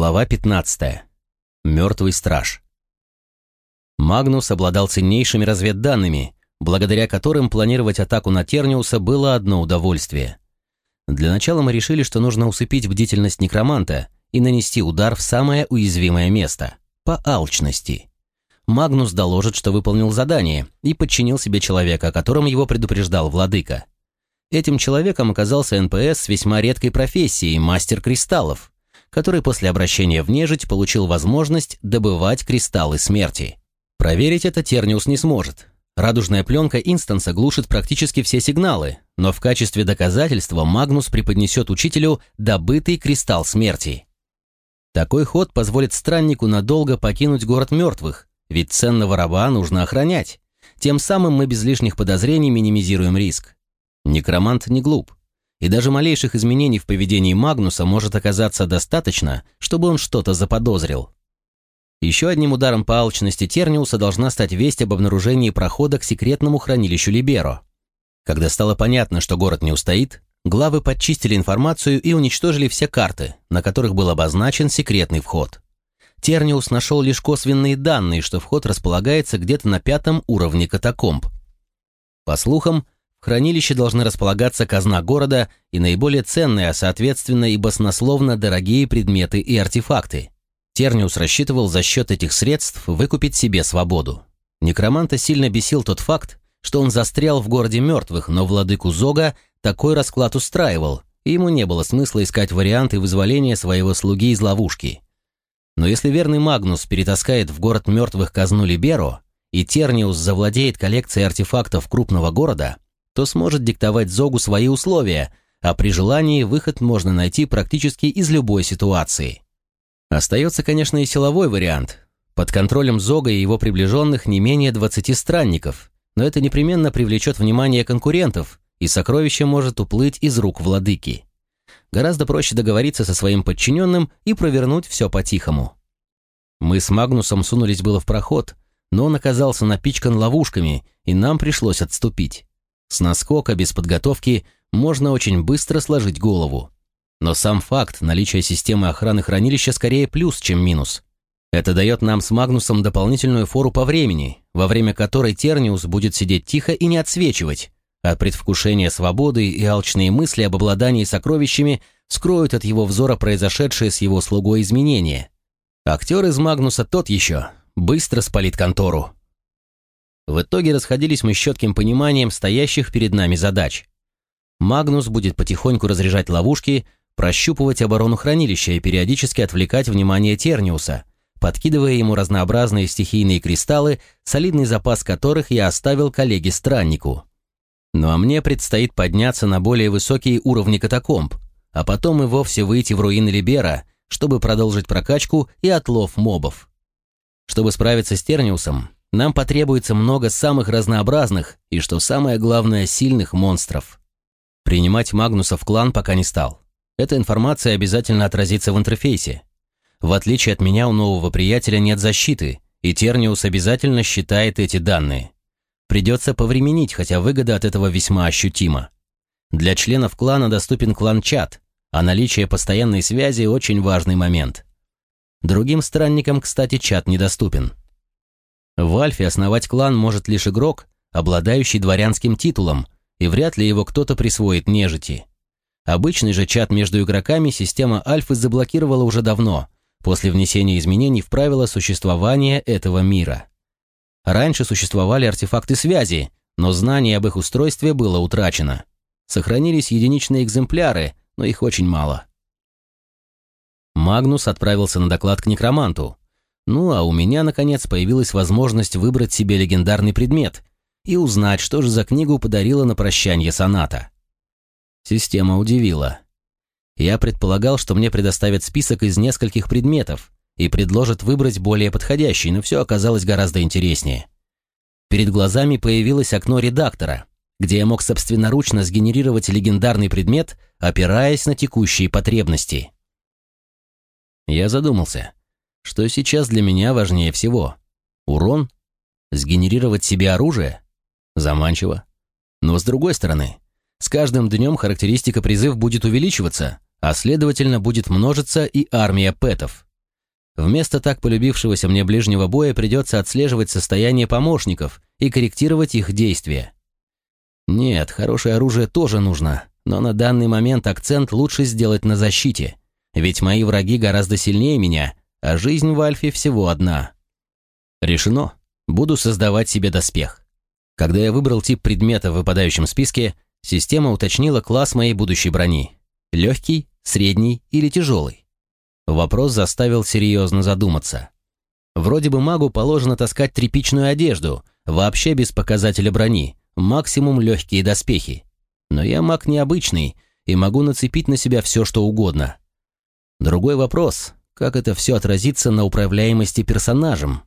Глава 15. Мертвый страж. Магнус обладал ценнейшими разведданными, благодаря которым планировать атаку на Терниуса было одно удовольствие. Для начала мы решили, что нужно усыпить бдительность некроманта и нанести удар в самое уязвимое место – по алчности. Магнус доложит, что выполнил задание и подчинил себе человека, о котором его предупреждал владыка. Этим человеком оказался НПС с весьма редкой профессией – мастер кристаллов, который после обращения в нежить получил возможность добывать кристаллы смерти. Проверить это Терниус не сможет. Радужная пленка инстанса глушит практически все сигналы, но в качестве доказательства Магнус преподнесет учителю добытый кристалл смерти. Такой ход позволит страннику надолго покинуть город мертвых, ведь ценного раба нужно охранять. Тем самым мы без лишних подозрений минимизируем риск. Некромант не глуп. И даже малейших изменений в поведении Магнуса может оказаться достаточно, чтобы он что-то заподозрил. Еще одним ударом по алчности Терниуса должна стать весть об обнаружении прохода к секретному хранилищу Либеро. Когда стало понятно, что город не устоит, главы подчистили информацию и уничтожили все карты, на которых был обозначен секретный вход. Терниус нашел лишь косвенные данные, что вход располагается где-то на 5 уровне катакомб. По слухам, в хранилище должны располагаться казна города и наиболее ценные, а соответственно и баснословно дорогие предметы и артефакты. Терниус рассчитывал за счет этих средств выкупить себе свободу. Некроманта сильно бесил тот факт, что он застрял в городе мертвых, но владыку Зога такой расклад устраивал, и ему не было смысла искать варианты вызволения своего слуги из ловушки. Но если верный Магнус перетаскает в город мертвых казну Либеро, и Терниус завладеет коллекцией артефактов крупного города, то сможет диктовать Зогу свои условия, а при желании выход можно найти практически из любой ситуации. Остается, конечно, и силовой вариант. Под контролем Зога и его приближенных не менее 20 странников, но это непременно привлечет внимание конкурентов, и сокровище может уплыть из рук владыки. Гораздо проще договориться со своим подчиненным и провернуть все по-тихому. Мы с Магнусом сунулись было в проход, но он оказался напичкан ловушками, и нам пришлось отступить. С наскока, без подготовки, можно очень быстро сложить голову. Но сам факт наличия системы охраны хранилища скорее плюс, чем минус. Это дает нам с Магнусом дополнительную фору по времени, во время которой Терниус будет сидеть тихо и не отсвечивать, а предвкушение свободы и алчные мысли об обладании сокровищами скроют от его взора произошедшее с его слугой изменения. Актер из Магнуса тот еще, быстро спалит контору. В итоге расходились мы с четким пониманием стоящих перед нами задач. Магнус будет потихоньку разряжать ловушки, прощупывать оборону хранилища и периодически отвлекать внимание Терниуса, подкидывая ему разнообразные стихийные кристаллы, солидный запас которых я оставил коллеге-страннику. Ну а мне предстоит подняться на более высокие уровни катакомб, а потом и вовсе выйти в руины Либера, чтобы продолжить прокачку и отлов мобов. Чтобы справиться с Терниусом, нам потребуется много самых разнообразных и, что самое главное, сильных монстров. Принимать Магнуса в клан пока не стал. Эта информация обязательно отразится в интерфейсе. В отличие от меня, у нового приятеля нет защиты, и Терниус обязательно считает эти данные. Придется повременить, хотя выгода от этого весьма ощутима. Для членов клана доступен клан-чат, а наличие постоянной связи – очень важный момент. Другим странникам, кстати, чат недоступен. В Альфе основать клан может лишь игрок, обладающий дворянским титулом, и вряд ли его кто-то присвоит нежити. Обычный же чат между игроками система Альфы заблокировала уже давно, после внесения изменений в правила существования этого мира. Раньше существовали артефакты связи, но знание об их устройстве было утрачено. Сохранились единичные экземпляры, но их очень мало. Магнус отправился на доклад к некроманту. Ну а у меня, наконец, появилась возможность выбрать себе легендарный предмет и узнать, что же за книгу подарила на прощанье соната. Система удивила. Я предполагал, что мне предоставят список из нескольких предметов и предложат выбрать более подходящий, но все оказалось гораздо интереснее. Перед глазами появилось окно редактора, где я мог собственноручно сгенерировать легендарный предмет, опираясь на текущие потребности. Я задумался, что сейчас для меня важнее всего. Урон? Сгенерировать себе оружие? Заманчиво. Но с другой стороны, с каждым днем характеристика призыв будет увеличиваться, а следовательно будет множиться и армия пэтов. Вместо так полюбившегося мне ближнего боя придется отслеживать состояние помощников и корректировать их действия. Нет, хорошее оружие тоже нужно, но на данный момент акцент лучше сделать на защите, ведь мои враги гораздо сильнее меня, а жизнь в Альфе всего одна. Решено. Буду создавать себе доспех. Когда я выбрал тип предмета в выпадающем списке, система уточнила класс моей будущей брони. Легкий, средний или тяжелый. Вопрос заставил серьезно задуматься. Вроде бы магу положено таскать тряпичную одежду, вообще без показателя брони, максимум легкие доспехи. Но я маг необычный и могу нацепить на себя все, что угодно. Другой вопрос, как это все отразится на управляемости персонажем.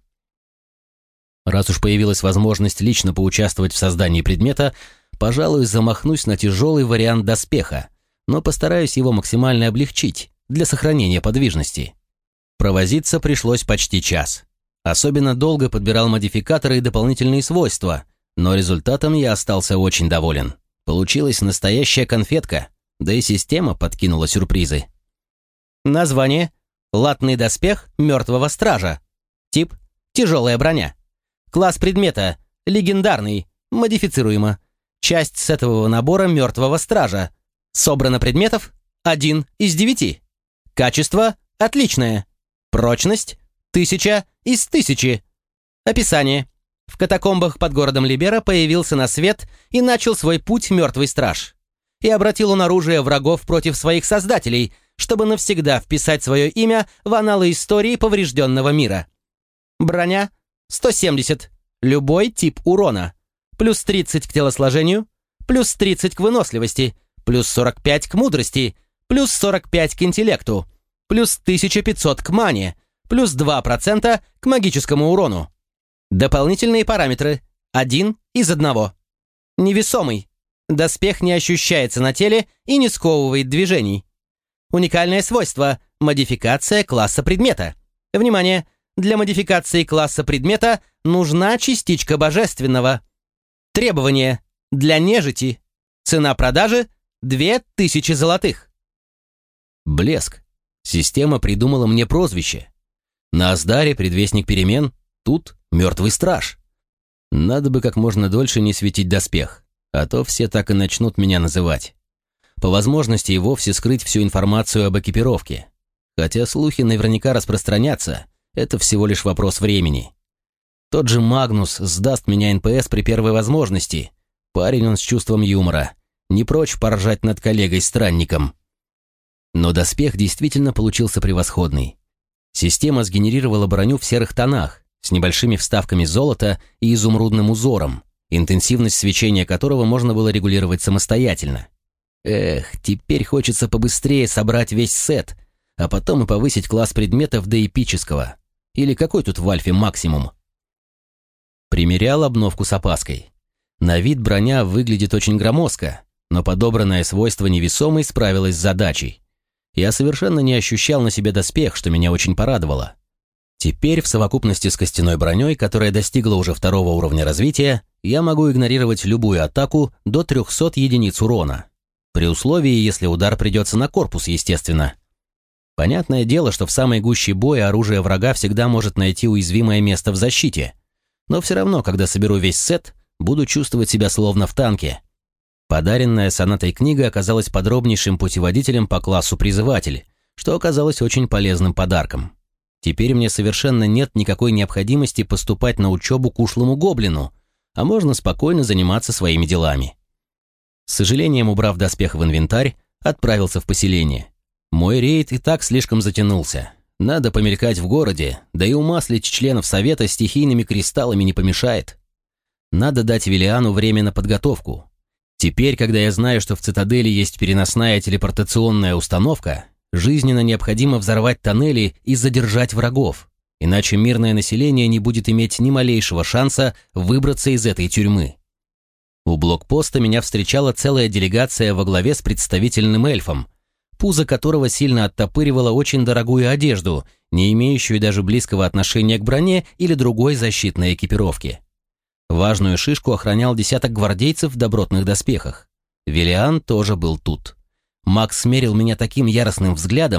Раз уж появилась возможность лично поучаствовать в создании предмета, пожалуй, замахнусь на тяжелый вариант доспеха, но постараюсь его максимально облегчить для сохранения подвижности. Провозиться пришлось почти час. Особенно долго подбирал модификаторы и дополнительные свойства, но результатом я остался очень доволен. Получилась настоящая конфетка, да и система подкинула сюрпризы. Название: латный доспех мертвого стража. Тип: тяжелая броня. Класс предмета: легендарный, модифицируемо. Часть сетового набора мертвого стража. Собрано предметов 1 из 9. Качество отличное. Прочность 1000 из 1000. Описание: в катакомбах под городом Либера появился на свет и начал свой путь мертвый страж. И обратил он оружие врагов против своих создателей, чтобы навсегда вписать свое имя в аналы истории поврежденного мира. Броня 170. Любой тип урона. Плюс 30 к телосложению, плюс 30 к выносливости, плюс 45 к мудрости, плюс 45 к интеллекту, плюс 1500 к мане, плюс 2% к магическому урону. Дополнительные параметры. 1 из 1. Невесомый. Доспех не ощущается на теле и не сковывает движений. Уникальное свойство. Модификация класса предмета. Внимание! Для модификации класса предмета нужна частичка божественного. Требования. Для нежити. Цена продажи 2000 золотых. Блеск. Система придумала мне прозвище. На Аздаре предвестник перемен, тут мертвый страж. Надо бы как можно дольше не светить доспех, а то все так и начнут меня называть. По возможности и вовсе скрыть всю информацию об экипировке. Хотя слухи наверняка распространятся, это всего лишь вопрос времени. Тот же Магнус сдаст меня НПС при первой возможности. Парень он с чувством юмора, не прочь поржать над коллегой-странником. Но доспех действительно получился превосходный. Система сгенерировала броню в серых тонах, с небольшими вставками золота и изумрудным узором, интенсивность свечения которого можно было регулировать самостоятельно. Эх, теперь хочется побыстрее собрать весь сет, а потом и повысить класс предметов до эпического. Или какой тут в Альфе максимум? Примерял обновку с опаской. На вид броня выглядит очень громоздко, но подобранное свойство невесомой справилось с задачей. Я совершенно не ощущал на себе доспех, что меня очень порадовало. Теперь в совокупности с костяной броней, которая достигла уже 2-го уровня развития, я могу игнорировать любую атаку до 300 единиц урона. При условии, если удар придется на корпус, естественно. Понятное дело, что в самой гуще боя оружие врага всегда может найти уязвимое место в защите. Но все равно, когда соберу весь сет, буду чувствовать себя словно в танке. Подаренная Сонатой книга оказалась подробнейшим путеводителем по классу призыватель, что оказалось очень полезным подарком. Теперь мне совершенно нет никакой необходимости поступать на учебу к ушлому гоблину, а можно спокойно заниматься своими делами. С сожалением, убрав доспех в инвентарь, отправился в поселение. Мой рейд и так слишком затянулся. Надо помелькать в городе, да и умаслить членов совета стихийными кристаллами не помешает. Надо дать Велиану время на подготовку. Теперь, когда я знаю, что в цитадели есть переносная телепортационная установка, жизненно необходимо взорвать тоннели и задержать врагов, иначе мирное население не будет иметь ни малейшего шанса выбраться из этой тюрьмы. У блокпоста меня встречала целая делегация во главе с представительным эльфом, пузо которого сильно оттопыривало очень дорогую одежду, не имеющую даже близкого отношения к броне или другой защитной экипировке. Важную шишку охранял десяток гвардейцев в добротных доспехах. Велиан тоже был тут. Макс смерил меня таким яростным взглядом,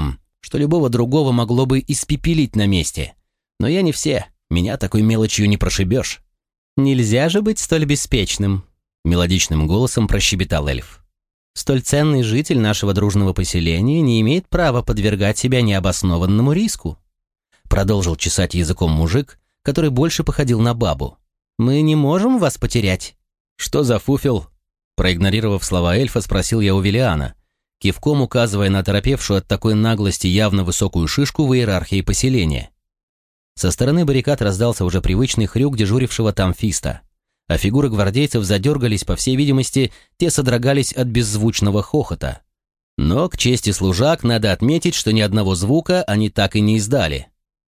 что любого другого могло бы испепелить на месте. Но я не все, меня такой мелочью не прошибешь». «Нельзя же быть столь беспечным», — мелодичным голосом прощебетал эльф. «Столь ценный житель нашего дружного поселения не имеет права подвергать себя необоснованному риску», — продолжил чесать языком мужик, который больше походил на бабу. «Мы не можем вас потерять». «Что за фуфел?» Проигнорировав слова эльфа, спросил я у Виллиана, кивком указывая на оторопевшую от такой наглости явно высокую шишку в иерархии поселения. Со стороны баррикад раздался уже привычный хрюк дежурившего там Фиста, а фигуры гвардейцев задергались, по всей видимости, те содрогались от беззвучного хохота. Но, к чести служак, надо отметить, что ни одного звука они так и не издали.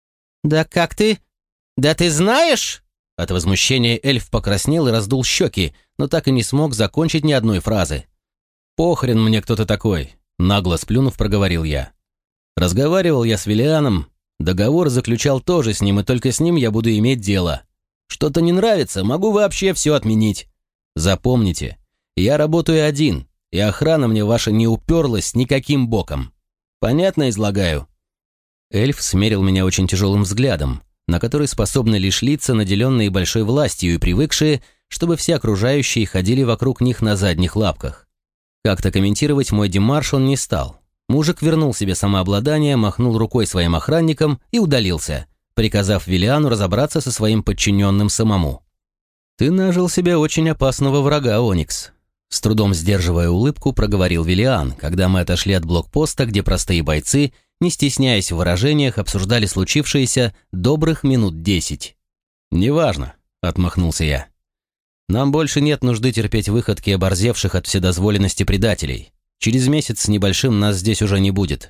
«Да как ты? Да ты знаешь?» От возмущения эльф покраснел и раздул щеки, но так и не смог закончить ни одной фразы. «Похрен мне кто ты такой», — нагло сплюнув, проговорил я. «Разговаривал я с Виллианом, договор заключал тоже с ним, и только с ним я буду иметь дело. Что-то не нравится, могу вообще все отменить. Запомните, я работаю один, и охрана мне ваша не уперлась никаким боком. Понятно излагаю?» Эльф смерил меня очень тяжелым взглядом, на который способны лишь лица, наделенные большой властью и привыкшие, чтобы все окружающие ходили вокруг них на задних лапках. Как-то комментировать мой демарш он не стал. Мужик вернул себе самообладание, махнул рукой своим охранникам и удалился, приказав Виллиану разобраться со своим подчиненным самому. «Ты нажил себе очень опасного врага, Оникс», — с трудом сдерживая улыбку, проговорил Виллиан, когда мы отошли от блокпоста, где простые бойцы, не стесняясь в выражениях, обсуждали случившееся добрых минут 10. «Неважно», — отмахнулся я. «Нам больше нет нужды терпеть выходки оборзевших от вседозволенности предателей. Через месяц с небольшим нас здесь уже не будет.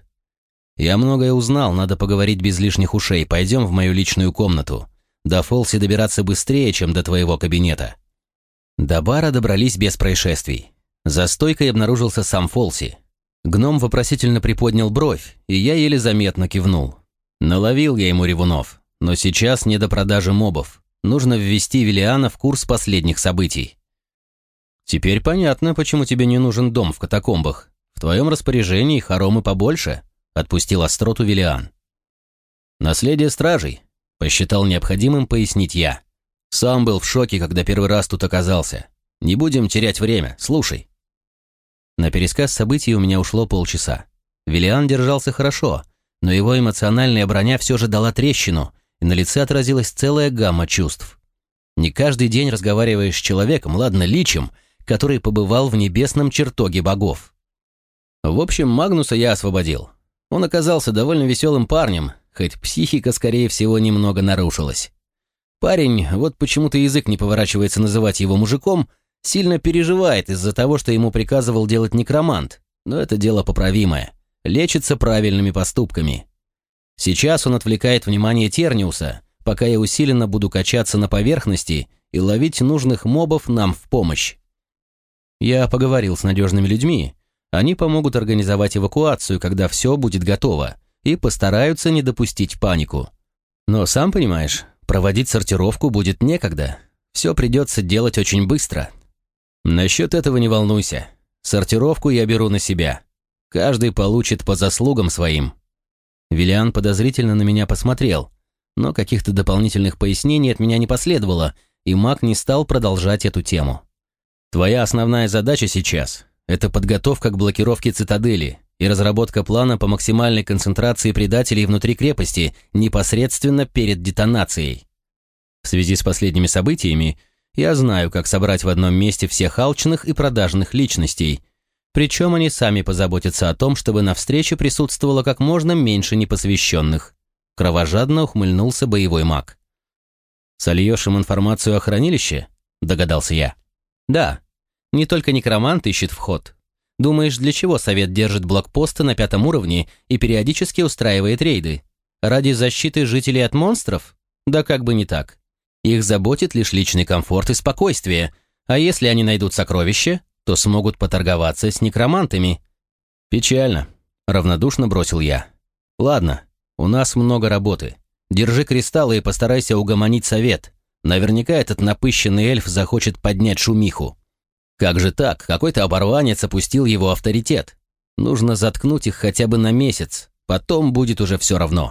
Я многое узнал, надо поговорить без лишних ушей. Пойдем в мою личную комнату. До Фолси добираться быстрее, чем до твоего кабинета». До бара добрались без происшествий. За стойкой обнаружился сам Фолси. Гном вопросительно приподнял бровь, и я еле заметно кивнул. Наловил я ему ревунов, но сейчас не до продажи мобов. Нужно ввести Виллиана в курс последних событий. «Теперь понятно, почему тебе не нужен дом в катакомбах. В твоем распоряжении хоромы побольше», — отпустил остроту Виллиан. «Наследие стражей», — посчитал необходимым пояснить я. «Сам был в шоке, когда первый раз тут оказался. Не будем терять время, слушай». На пересказ событий у меня ушло полчаса. Виллиан держался хорошо, но его эмоциональная броня все же дала трещину, и на лице отразилась целая гамма чувств. Не каждый день разговариваешь с человеком, ладно, личем, который побывал в небесном чертоге богов. В общем, Магнуса я освободил. Он оказался довольно веселым парнем, хоть психика, скорее всего, немного нарушилась. Парень, вот почему-то язык не поворачивается называть его мужиком, сильно переживает из-за того, что ему приказывал делать некромант, но это дело поправимое, лечится правильными поступками. Сейчас он отвлекает внимание Терниуса, пока я усиленно буду качаться на поверхности и ловить нужных мобов нам в помощь. Я поговорил с надежными людьми, они помогут организовать эвакуацию, когда все будет готово, и постараются не допустить панику. Но сам понимаешь, проводить сортировку будет некогда, все придется делать очень быстро. Насчет этого не волнуйся. Сортировку я беру на себя. Каждый получит по заслугам своим. Виллиан подозрительно на меня посмотрел, но каких-то дополнительных пояснений от меня не последовало, и маг не стал продолжать эту тему. Твоя основная задача сейчас – это подготовка к блокировке цитадели и разработка плана по максимальной концентрации предателей внутри крепости непосредственно перед детонацией. В связи с последними событиями я знаю, как собрать в одном месте всех алчных и продажных личностей, причем они сами позаботятся о том, чтобы на встрече присутствовало как можно меньше непосвященных. Кровожадно ухмыльнулся боевой маг. «Сольешь им информацию о хранилище?» – догадался я. «Да. Не только некромант ищет вход. Думаешь, для чего совет держит блокпосты на 5 уровне и периодически устраивает рейды? Ради защиты жителей от монстров? Да как бы не так. Их заботит лишь личный комфорт и спокойствие, а если они найдут сокровище, то смогут поторговаться с некромантами». «Печально», — равнодушно бросил я. «Ладно, у нас много работы. Держи кристаллы и постарайся угомонить совет. Наверняка этот напыщенный эльф захочет поднять шумиху. Как же так? Какой-то оборванец опустил его авторитет. Нужно заткнуть их хотя бы на месяц, потом будет уже все равно.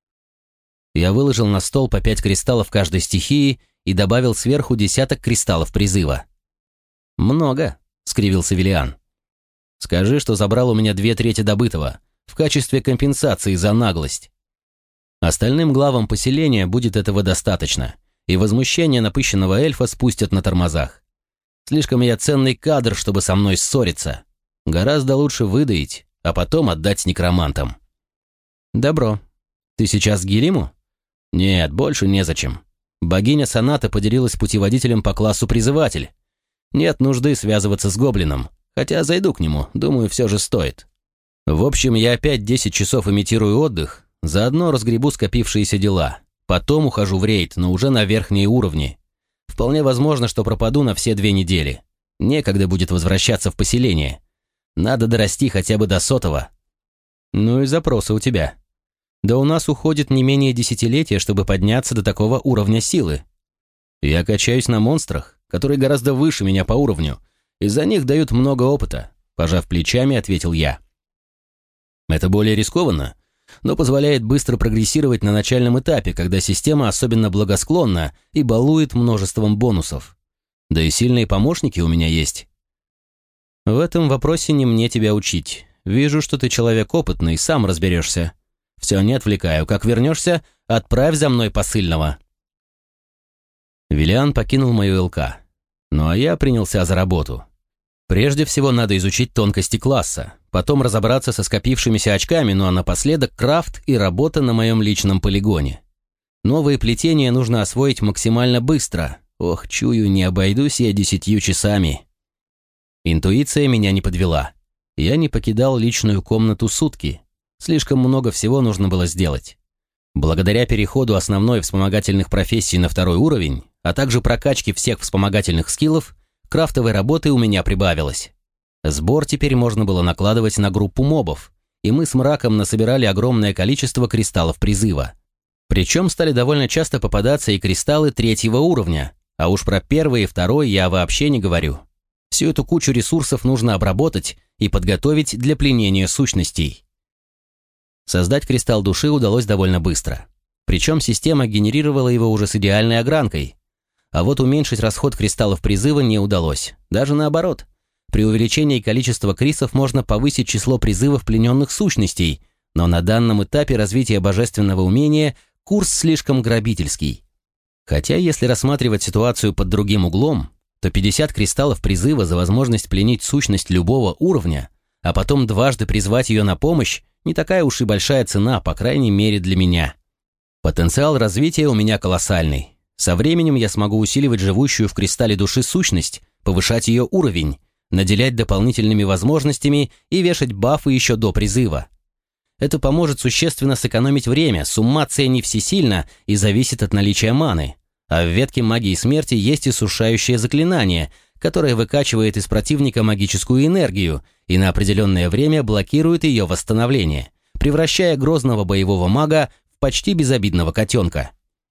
Я выложил на стол по 5 кристаллов каждой стихии и добавил сверху 10 кристаллов призыва. «Много», — скривился Виллиан. «Скажи, что забрал у меня 2/3 добытого в качестве компенсации за наглость. Остальным главам поселения будет этого достаточно, и возмущение напыщенного эльфа спустят на тормозах. Слишком я ценный кадр, чтобы со мной ссориться. Гораздо лучше выдаить, а потом отдать некромантам». «Добро. Ты сейчас к Гелиму?» «Нет, больше незачем. Богиня Соната поделилась путеводителем по классу призыватель. Нет нужды связываться с гоблином, хотя зайду к нему, думаю, все же стоит. В общем, я опять 10 часов имитирую отдых, заодно разгребу скопившиеся дела. Потом ухожу в рейд, но уже на верхние уровни. Вполне возможно, что пропаду на все 2 недели. Некогда будет возвращаться в поселение. Надо дорасти хотя бы до 100-го». «Ну и запросы у тебя. Да у нас уходит не менее десятилетия, чтобы подняться до такого уровня силы. Я качаюсь на монстрах, которые гораздо выше меня по уровню, и за них дают много опыта», – пожав плечами, ответил я. «Это более рискованно, но позволяет быстро прогрессировать на начальном этапе, когда система особенно благосклонна и балует множеством бонусов. Да и сильные помощники у меня есть». «В этом вопросе не мне тебя учить. Вижу, что ты человек опытный, сам разберешься. Все, не отвлекаю. Как вернешься, отправь за мной посыльного». Виллиан покинул мою ЛК. Ну а я принялся за работу. Прежде всего надо изучить тонкости класса, потом разобраться со скопившимися очками, ну а напоследок крафт и работа на моем личном полигоне. Новые плетения нужно освоить максимально быстро. Ох, чую, не обойдусь я 10 часами. Интуиция меня не подвела. Я не покидал личную комнату сутки. Слишком много всего нужно было сделать. Благодаря переходу основной вспомогательных профессий на 2-й уровень, а также прокачке всех вспомогательных скиллов, крафтовой работы у меня прибавилось. Сбор теперь можно было накладывать на группу мобов, и мы с Мраком насобирали огромное количество кристаллов призыва. Причем стали довольно часто попадаться и кристаллы 3-го уровня, а уж про 1-й и 2-й я вообще не говорю. Всю эту кучу ресурсов нужно обработать и подготовить для пленения сущностей. Создать кристалл души удалось довольно быстро. Причем система генерировала его уже с идеальной огранкой. А вот уменьшить расход кристаллов призыва не удалось. Даже наоборот. При увеличении количества крисов можно повысить число призывов плененных сущностей, но на данном этапе развития божественного умения курс слишком грабительский. Хотя, если рассматривать ситуацию под другим углом, то 50 кристаллов призыва за возможность пленить сущность любого уровня, а потом дважды призвать ее на помощь, не такая уж и большая цена, по крайней мере для меня. Потенциал развития у меня колоссальный. Со временем я смогу усиливать живущую в кристалле души сущность, повышать ее уровень, наделять дополнительными возможностями и вешать бафы еще до призыва. Это поможет существенно сэкономить время, суммация не всесильна и зависит от наличия маны. А в ветке магии смерти есть иссушающее заклинание, которое выкачивает из противника магическую энергию и на определенное время блокирует ее восстановление, превращая грозного боевого мага в почти безобидного котенка.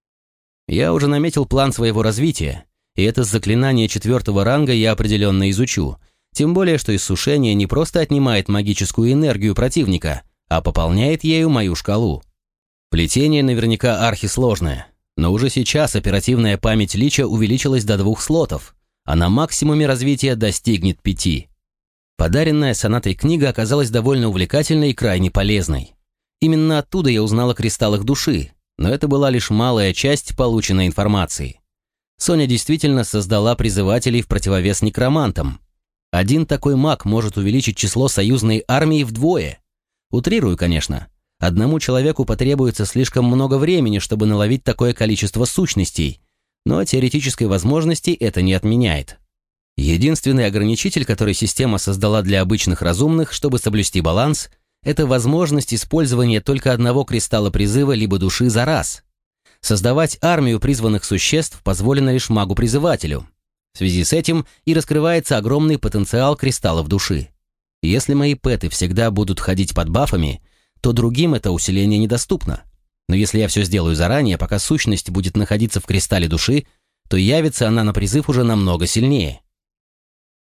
Я уже наметил план своего развития, и это заклинание 4-го ранга я определенно изучу, тем более, что иссушение не просто отнимает магическую энергию противника, а пополняет ею мою шкалу. Плетение наверняка архисложное, но уже сейчас оперативная память лича увеличилась до 2 слотов, а на максимуме развития достигнет 5. Подаренная Сонатой книга оказалась довольно увлекательной и крайне полезной. Именно оттуда я узнал о кристаллах души, но это была лишь малая часть полученной информации. Соня действительно создала призывателей в противовес некромантам. Один такой маг может увеличить число союзной армии вдвое. Утрирую, конечно. Одному человеку потребуется слишком много времени, чтобы наловить такое количество сущностей, но теоретической возможности это не отменяет. Единственный ограничитель, который система создала для обычных разумных, чтобы соблюсти баланс, это возможность использования только одного кристалла призыва либо души за раз. Создавать армию призванных существ позволено лишь магу-призывателю. В связи с этим и раскрывается огромный потенциал кристаллов души. Если мои пэты всегда будут ходить под бафами, то другим это усиление недоступно. Но если я все сделаю заранее, пока сущность будет находиться в кристалле души, то явится она на призыв уже намного сильнее.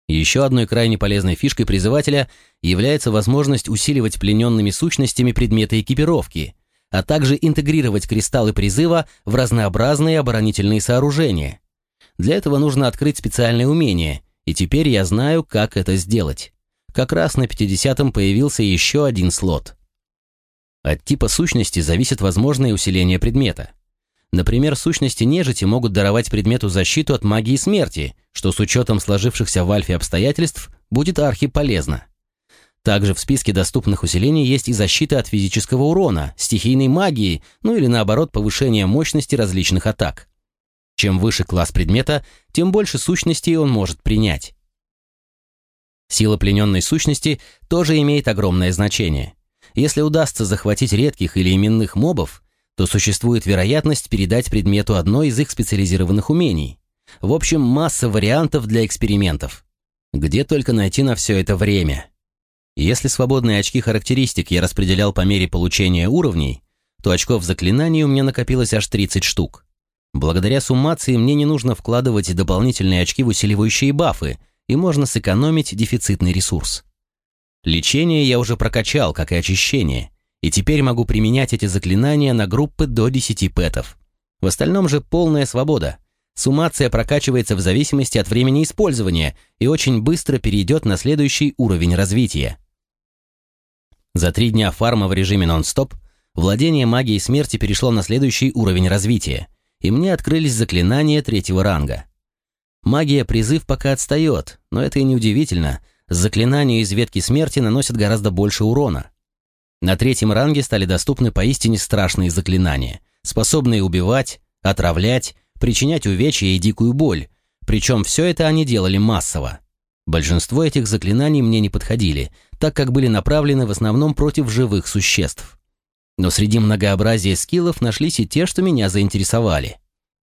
Еще одной крайне полезной фишкой призывателя является возможность усиливать плененными сущностями предметы экипировки, а также интегрировать кристаллы призыва в разнообразные оборонительные сооружения. Для этого нужно открыть специальное умение, и теперь я знаю, как это сделать. Как раз на 50-м появился еще один слот. От типа сущности зависит возможное усиление предмета. Например, сущности нежити могут даровать предмету защиту от магии смерти, что с учетом сложившихся в альфе обстоятельств будет архиполезно. Также в списке доступных усилений есть и защита от физического урона, стихийной магии, ну или наоборот повышение мощности различных атак. Чем выше класс предмета, тем больше сущностей он может принять. Сила плененной сущности тоже имеет огромное значение. Если удастся захватить редких или именных мобов, то существует вероятность передать предмету одно из их специализированных умений. В общем, масса вариантов для экспериментов. Где только найти на все это время? Если свободные очки характеристик я распределял по мере получения уровней, то очков заклинаний у меня накопилось аж 30 штук. Благодаря суммации мне не нужно вкладывать дополнительные очки в усиливающие бафы, и можно сэкономить дефицитный ресурс. Лечение я уже прокачал, как и очищение, и теперь могу применять эти заклинания на группы до 10 пэтов. В остальном же полная свобода. Суммация прокачивается в зависимости от времени использования и очень быстро перейдет на следующий уровень развития. За 3 дня фарма в режиме нон-стоп владение магией смерти перешло на следующий уровень развития, и мне открылись заклинания 3-го ранга. Магия призыв пока отстает, но это и не удивительно. Заклинания из ветки смерти наносят гораздо больше урона. На 3-м ранге стали доступны поистине страшные заклинания, способные убивать, отравлять, причинять увечья и дикую боль, причем все это они делали массово. Большинство этих заклинаний мне не подходили, так как были направлены в основном против живых существ. Но среди многообразия скиллов нашлись и те, что меня заинтересовали.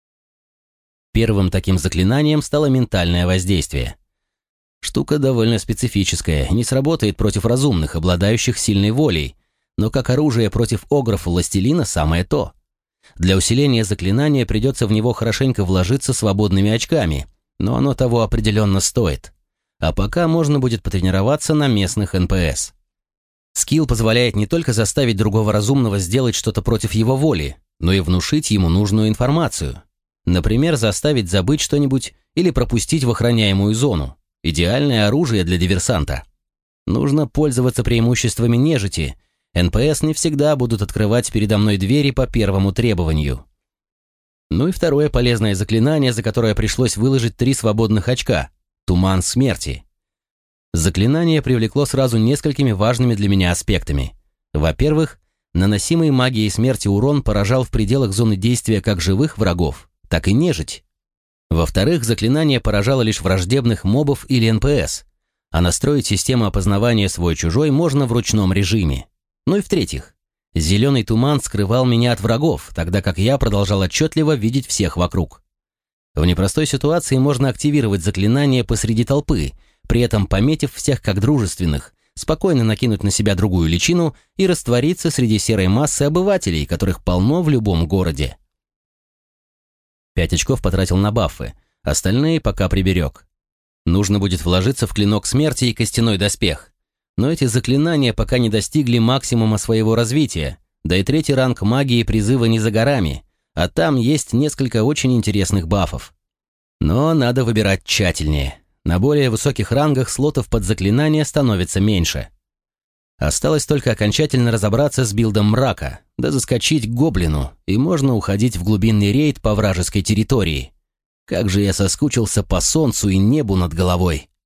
Первым таким заклинанием стало ментальное воздействие. Штука довольно специфическая, не сработает против разумных, обладающих сильной волей, но как оружие против огров-властелина самое то. Для усиления заклинания придется в него хорошенько вложиться свободными очками, но оно того определенно стоит. А пока можно будет потренироваться на местных НПС. Скилл позволяет не только заставить другого разумного сделать что-то против его воли, но и внушить ему нужную информацию. Например, заставить забыть что-нибудь или пропустить в охраняемую зону. Идеальное оружие для диверсанта. Нужно пользоваться преимуществами нежити. НПС не всегда будут открывать передо мной двери по первому требованию. Ну и второе полезное заклинание, за которое пришлось выложить 3 свободных очка – Туман смерти. Заклинание привлекло сразу несколькими важными для меня аспектами. Во-первых, наносимый магией смерти урон поражал в пределах зоны действия как живых врагов, так и нежить. Во-вторых, заклинание поражало лишь враждебных мобов или НПС, а настроить систему опознавания свой-чужой можно в ручном режиме. Ну и в-третьих, зеленый туман скрывал меня от врагов, тогда как я продолжал отчетливо видеть всех вокруг. В непростой ситуации можно активировать заклинание посреди толпы, при этом пометив всех как дружественных, спокойно накинуть на себя другую личину и раствориться среди серой массы обывателей, которых полно в любом городе. 5 очков потратил на бафы, остальные пока приберег. Нужно будет вложиться в клинок смерти и костяной доспех. Но эти заклинания пока не достигли максимума своего развития, да и 3-й ранг магии призыва не за горами, а там есть несколько очень интересных бафов. Но надо выбирать тщательнее. На более высоких рангах слотов под заклинания становится меньше. Осталось только окончательно разобраться с билдом мрака, да заскочить к гоблину, и можно уходить в глубинный рейд по вражеской территории. Как же я соскучился по солнцу и небу над головой.